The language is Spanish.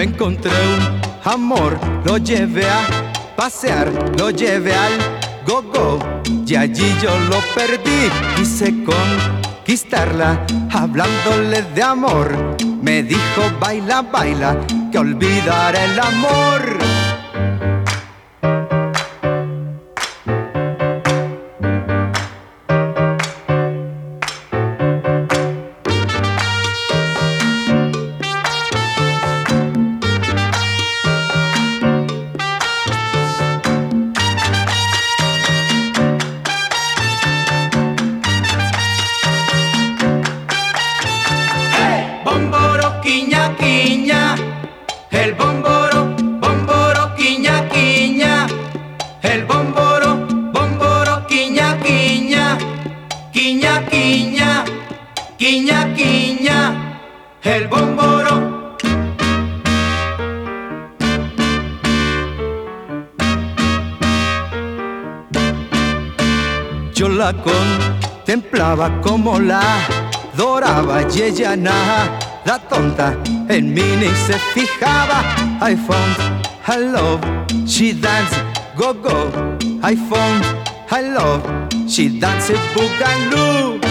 encontré un amor, lo llevé a pasear, lo llevé al go-go y allí yo lo perdí. Quise conquistarla hablándole de amor. Me dijo baila, baila, que olvidar el amor. Bomboro, quiña, quiña, el bomboro, bomboro, quiña, quiña, el bomboro, bomboro, quiña, quiña, quiña, quiña, quiña, quiña, el bomboro. Yo la contemplaba como la adoraba y ella nada tonta en mí ni se fijaba. I found her love, she danced go-go. I found her love, she danced boogaloo.